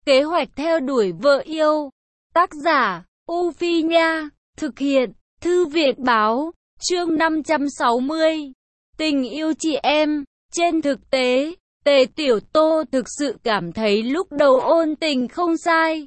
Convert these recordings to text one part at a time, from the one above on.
Kế hoạch theo đuổi vợ yêu. Tác giả, U Phi Nha. Thực hiện, Thư viện Báo. Chương 560. Tình yêu chị em. Trên thực tế, Tề Tiểu Tô thực sự cảm thấy lúc đầu Ôn Tình không sai.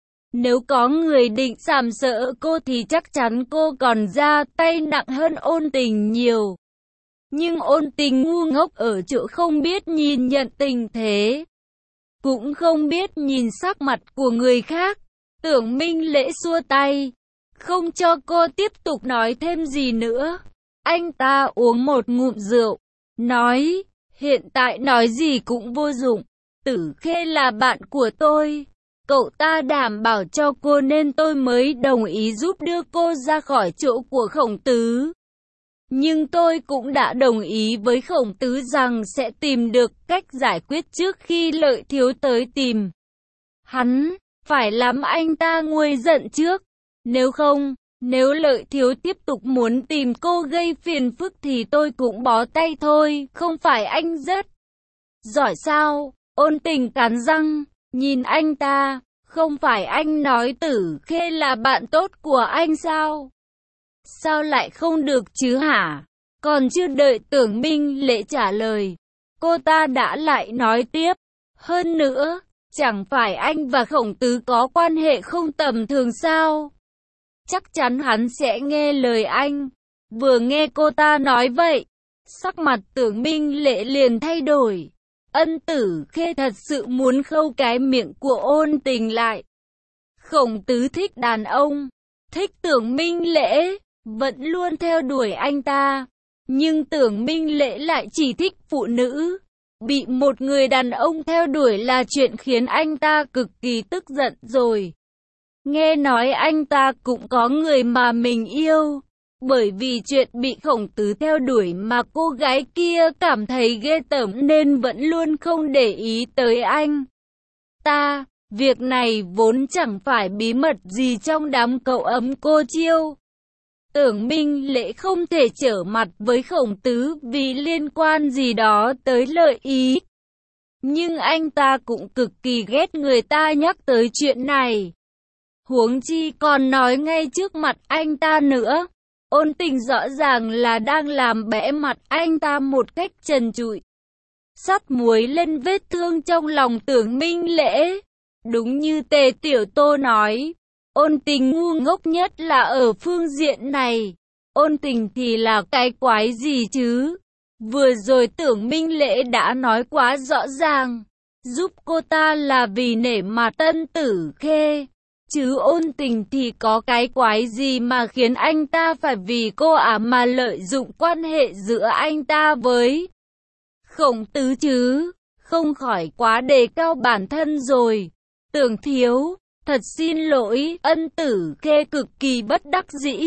Nếu có người định sàm sỡ cô thì chắc chắn cô còn ra tay nặng hơn Ôn Tình nhiều. Nhưng Ôn Tình ngu ngốc ở chỗ không biết nhìn nhận tình thế, cũng không biết nhìn sắc mặt của người khác. Tưởng Minh Lễ xua tay, không cho cô tiếp tục nói thêm gì nữa. Anh ta uống một ngụm rượu, nói, hiện tại nói gì cũng vô dụng. Tử Khê là bạn của tôi, cậu ta đảm bảo cho cô nên tôi mới đồng ý giúp đưa cô ra khỏi chỗ của Khổng Tứ. Nhưng tôi cũng đã đồng ý với Khổng Tứ rằng sẽ tìm được cách giải quyết trước khi Lợi Thiếu tới tìm hắn. Phải làm anh ta nguôi giận trước. Nếu không, nếu Lợi Thiếu tiếp tục muốn tìm cô gây phiền phức thì tôi cũng bó tay thôi. Không phải anh rất giỏi sao? Ôn Tình cắn răng, nhìn anh ta. Không phải anh nói Tử Khê là bạn tốt của anh sao? Sao lại không được chứ hả? Còn chưa đợi Tưởng Minh Lễ trả lời, cô ta đã lại nói tiếp. Hơn nữa, chẳng phải anh và Khổng Tứ có quan hệ không tầm thường sao? Chắc chắn hắn sẽ nghe lời anh. Vừa nghe cô ta nói vậy, sắc mặt Tưởng Minh Lễ liền thay đổi. Ân Tử Khê thật sự muốn khâu cái miệng của Ôn Tình lại. Khổng Tứ thích đàn ông, thích Tưởng Minh Lễ, vẫn luôn theo đuổi anh ta. Nhưng Tưởng Minh Lễ lại chỉ thích phụ nữ. Bị một người đàn ông theo đuổi là chuyện khiến anh ta cực kỳ tức giận rồi. Nghe nói anh ta cũng có người mà mình yêu. Bởi vì chuyện bị Khổng Tứ theo đuổi mà cô gái kia cảm thấy ghê tởm nên vẫn luôn không để ý tới anh ta. Việc này vốn chẳng phải bí mật gì trong đám cậu ấm cô Chiêu. Tưởng Minh Lễ không thể trở mặt với Khổng Tứ vì liên quan gì đó tới lợi ý. Nhưng anh ta cũng cực kỳ ghét người ta nhắc tới chuyện này. Huống chi còn nói ngay trước mặt anh ta nữa. Ôn Tình rõ ràng là đang làm bẽ mặt anh ta một cách trần trụi, sắt muối lên vết thương trong lòng Tưởng Minh Lễ. Đúng như Tề Tiểu Tô nói, Ôn Tình ngu ngốc nhất là ở phương diện này. Ôn Tình thì là cái quái gì chứ? Vừa rồi Tưởng Minh Lễ đã nói quá rõ ràng, giúp cô ta là vì nể mặt Tân Tử Khê. Chứ Ôn Tình thì có cái quái gì mà khiến anh ta phải vì cô mà lợi dụng quan hệ giữa anh ta với Khổng Tứ chứ? Không khỏi quá đề cao bản thân rồi. Tưởng thiếu, thật xin lỗi. Ân Tử Khê cực kỳ bất đắc dĩ,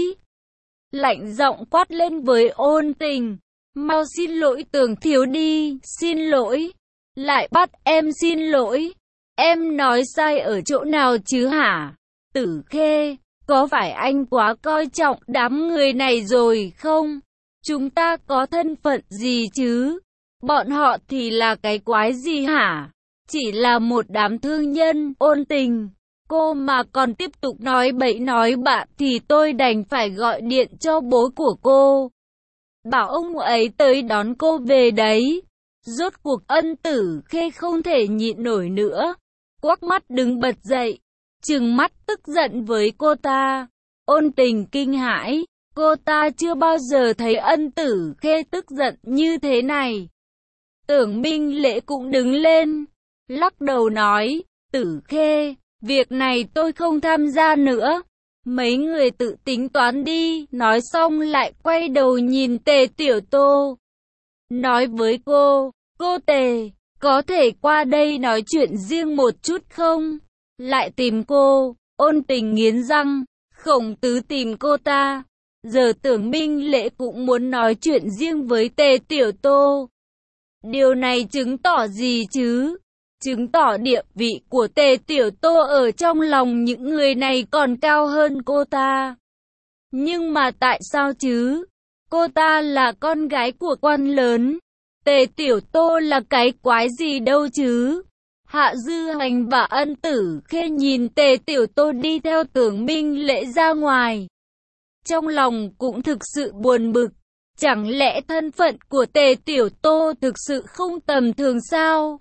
lạnh giọng quát lên với Ôn Tình. Mau xin lỗi Tưởng thiếu đi, xin lỗi. Lại bắt em xin lỗi. Em nói sai ở chỗ nào chứ hả? Tử Khê, có phải anh quá coi trọng đám người này rồi không? Chúng ta có thân phận gì chứ? Bọn họ thì là cái quái gì hả? Chỉ là một đám thương nhân. Ôn Tình, cô mà còn tiếp tục nói bậy nói bạ thì tôi đành phải gọi điện cho bố của cô, bảo ông ấy tới đón cô về đấy. Rốt cuộc Ân Tử Khê không thể nhịn nổi nữa, quắc mắt đứng bật dậy, trừng mắt tức giận với cô ta. Ôn Tình kinh hãi, cô ta chưa bao giờ thấy Ân Tử Khê tức giận như thế này. Tưởng Minh Lễ cũng đứng lên, lắc đầu nói, Tử Khê, việc này tôi không tham gia nữa. Mấy người tự tính toán đi. Nói xong lại quay đầu nhìn Tề Tiểu Tô, nói với cô Tề, có thể qua đây nói chuyện riêng một chút không? Lại tìm cô. Ôn Tình nghiến răng, Khổng Tứ tìm cô ta. Giờ Tưởng Minh Lễ cũng muốn nói chuyện riêng với Tề Tiểu Tô. Điều này chứng tỏ gì chứ? Chứng tỏ địa vị của Tề Tiểu Tô ở trong lòng những người này còn cao hơn cô ta. Nhưng mà tại sao chứ? Cô ta là con gái của quan lớn. Tề Tiểu Tô là cái quái gì đâu chứ? Hạ Dư Hành và Ân Tử Khê nhìn Tề Tiểu Tô đi theo Tưởng Minh Lễ ra ngoài. Trong lòng cũng thực sự buồn bực. Chẳng lẽ thân phận của Tề Tiểu Tô thực sự không tầm thường sao?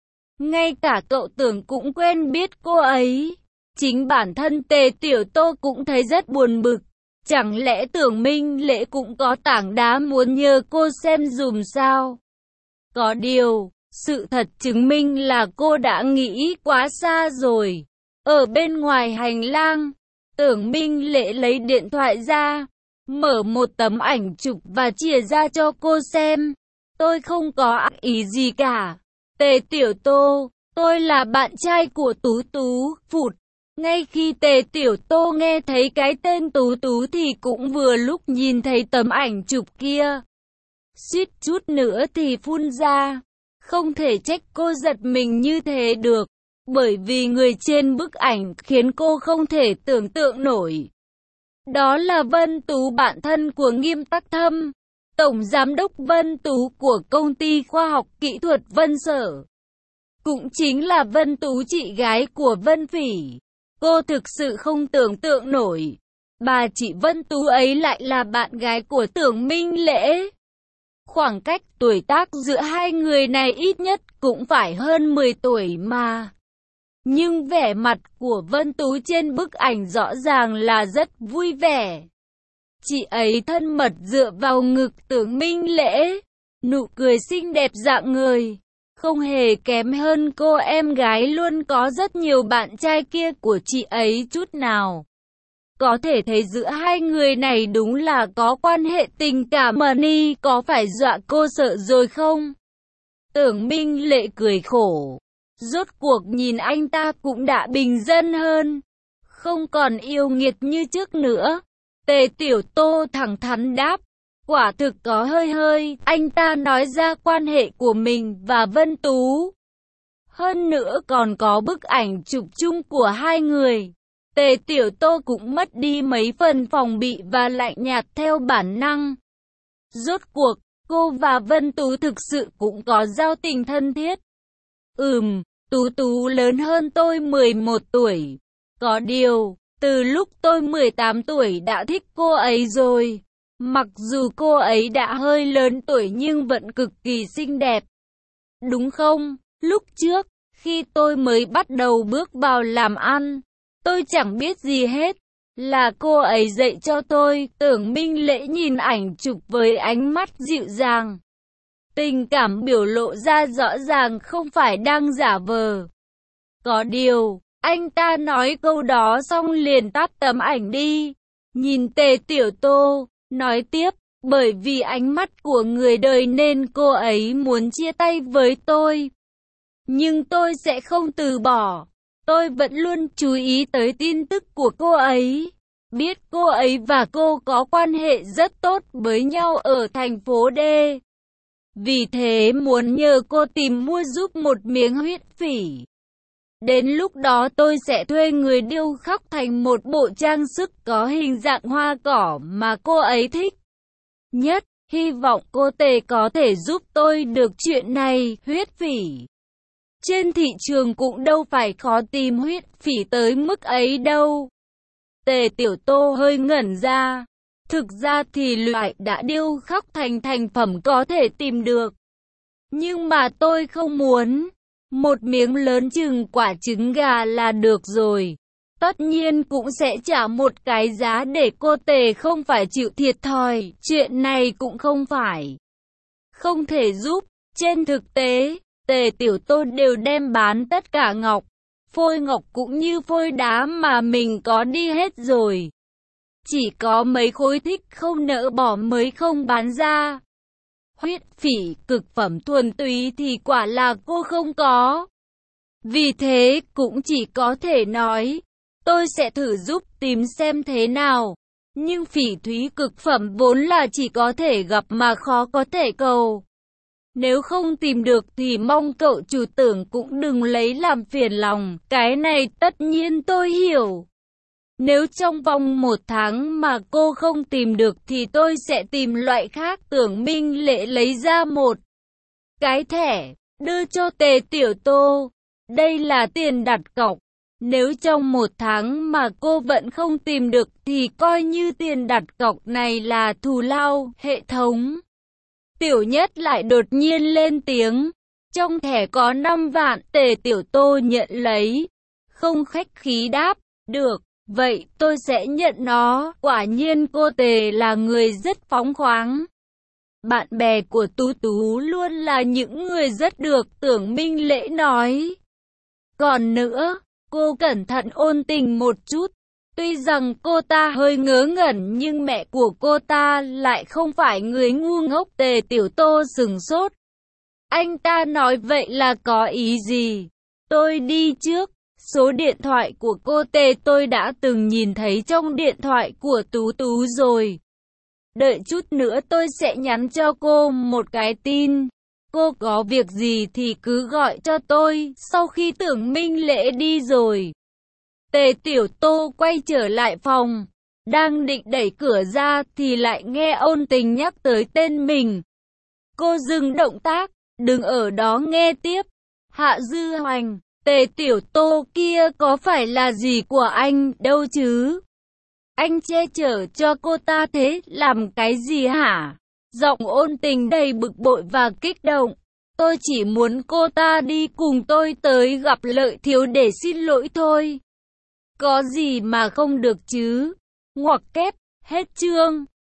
Ngay cả cậu Tưởng cũng quen biết cô ấy. Chính bản thân Tề Tiểu Tô cũng thấy rất buồn bực. Chẳng lẽ Tưởng Minh Lễ cũng có tảng đá muốn nhờ cô xem dùm sao? Có điều, sự thật chứng minh là cô đã nghĩ quá xa rồi. Ở bên ngoài hành lang, Tưởng Minh Lễ lấy điện thoại ra, mở một tấm ảnh chụp và chia ra cho cô xem. Tôi không có ác ý gì cả. Tề Tiểu Tô, tôi là bạn trai của Tú Tú. Phụt. Ngay khi Tề Tiểu Tô nghe thấy cái tên Tú Tú thì cũng vừa lúc nhìn thấy tấm ảnh chụp kia. Suýt chút nữa thì phun ra. Không thể trách cô giật mình như thế được. Bởi vì người trên bức ảnh khiến cô không thể tưởng tượng nổi. Đó là Vân Tú, bạn thân của Nghiêm Tắc Thâm, Tổng Giám đốc Vân Tú của Công ty Khoa học Kỹ thuật Vân Sở. Cũng chính là Vân Tú, chị gái của Vân Phỉ. Cô thực sự không tưởng tượng nổi. Bà chị Vân Tú ấy lại là bạn gái của Tưởng Minh Lễ. Khoảng cách tuổi tác giữa hai người này ít nhất cũng phải hơn 10 tuổi mà. Nhưng vẻ mặt của Vân Tú trên bức ảnh rõ ràng là rất vui vẻ. Chị ấy thân mật dựa vào ngực Tưởng Minh Lễ, nụ cười xinh đẹp rạng ngời, không hề kém hơn cô em gái luôn có rất nhiều bạn trai kia của chị ấy chút nào. Có thể thấy giữa hai người này đúng là có quan hệ tình cảm. Mani có phải dọa cô sợ rồi không? Tưởng Minh Lễ cười khổ. Rốt cuộc nhìn anh ta cũng đã bình dân hơn, không còn yêu nghiệt như trước nữa. Tề Tiểu Tô thẳng thắn đáp, quả thực có hơi. Anh ta nói ra quan hệ của mình và Vân Tú. Hơn nữa còn có bức ảnh chụp chung của hai người. Tề Tiểu Tô cũng mất đi mấy phần phòng bị và lạnh nhạt theo bản năng. Rốt cuộc, cô và Vân Tú thực sự cũng có giao tình thân thiết. Tú Tú lớn hơn tôi 11 tuổi. Có điều, từ lúc tôi 18 tuổi đã thích cô ấy rồi. Mặc dù cô ấy đã hơi lớn tuổi nhưng vẫn cực kỳ xinh đẹp. Đúng không? Lúc trước, khi tôi mới bắt đầu bước vào làm ăn, tôi chẳng biết gì hết. Là cô ấy dạy cho tôi. Tưởng Minh Lễ nhìn ảnh chụp với ánh mắt dịu dàng. Tình cảm biểu lộ ra rõ ràng, không phải đang giả vờ. Có điều, anh ta nói câu đó xong liền tắt tấm ảnh đi. Nhìn Tề Tiểu Tô, nói tiếp, bởi vì ánh mắt của người đời nên cô ấy muốn chia tay với tôi. Nhưng tôi sẽ không từ bỏ. Tôi vẫn luôn chú ý tới tin tức của cô ấy. Biết cô ấy và cô có quan hệ rất tốt với nhau ở thành phố D. Vì thế muốn nhờ cô tìm mua giúp một miếng huyết phỉ. Đến lúc đó tôi sẽ thuê người điêu khắc thành một bộ trang sức có hình dạng hoa cỏ mà cô ấy thích nhất. Hy vọng cô Tề có thể giúp tôi được chuyện này. Huyết phỉ trên thị trường cũng đâu phải khó tìm huyết phỉ tới mức ấy đâu. Tề Tiểu Tô hơi ngẩn ra. Thực ra thì loại đã điêu khắc thành thành phẩm có thể tìm được. Nhưng mà tôi không muốn. Một miếng lớn chừng quả trứng gà là được rồi. Tất nhiên cũng sẽ trả một cái giá để cô Tề không phải chịu thiệt thòi. Chuyện này cũng không phải không thể giúp. Trên thực tế, Tề Tiểu Tô đều đem bán tất cả ngọc, phôi ngọc cũng như phôi đá mà mình có đi hết rồi. Chỉ có mấy khối thích không nỡ bỏ mới không bán ra. Huyết phỉ cực phẩm thuần túy thì quả là cô không có. Vì thế cũng chỉ có thể nói, tôi sẽ thử giúp tìm xem thế nào. Nhưng phỉ thúy cực phẩm vốn là chỉ có thể gặp mà khó có thể cầu. Nếu không tìm được thì mong cậu chủ Tưởng cũng đừng lấy làm phiền lòng. Cái này tất nhiên tôi hiểu. Nếu trong vòng 1 tháng mà cô không tìm được thì tôi sẽ tìm loại khác. Tưởng Minh Lễ lấy ra một cái thẻ, đưa cho Tề Tiểu Tô. Đây là tiền đặt cọc. Nếu trong 1 tháng mà cô vẫn không tìm được thì coi như tiền đặt cọc này là thù lao. Hệ thống. Tiểu Nhất lại đột nhiên lên tiếng. Trong thẻ có 5 vạn. Tề Tiểu Tô nhận lấy. Không khách khí đáp. Được, vậy tôi sẽ nhận nó. Quả nhiên cô Tề là người rất phóng khoáng. Bạn bè của Tú Tú luôn là những người rất được. Tưởng Minh Lễ nói. Còn nữa, cô cẩn thận ôn tình một chút. Tuy rằng cô ta hơi ngớ ngẩn nhưng mẹ của cô ta lại không phải người ngu ngốc. Tề Tiểu Tô sửng sốt. Anh ta nói vậy là có ý gì? Tôi đi trước. Số điện thoại của cô Tề tôi đã từng nhìn thấy trong điện thoại của Tú Tú rồi. Đợi chút nữa tôi sẽ nhắn cho cô một cái tin. Cô có việc gì thì cứ gọi cho tôi. Sau khi Tưởng Minh Lễ đi rồi, Tề Tiểu Tô quay trở lại phòng. Đang định đẩy cửa ra thì lại nghe Ôn Tình nhắc tới tên mình. Cô dừng động tác, đừng ở đó nghe tiếp. Hạ Dư Hoành, Tề Tiểu Tô kia có phải là gì của anh đâu chứ? Anh che chở cho cô ta thế làm cái gì hả? Giọng Ôn Tình đầy bực bội và kích động. Tôi chỉ muốn cô ta đi cùng tôi tới gặp Lợi Thiếu để xin lỗi thôi. Có gì mà không được chứ? Ngoặc kép, hết chương.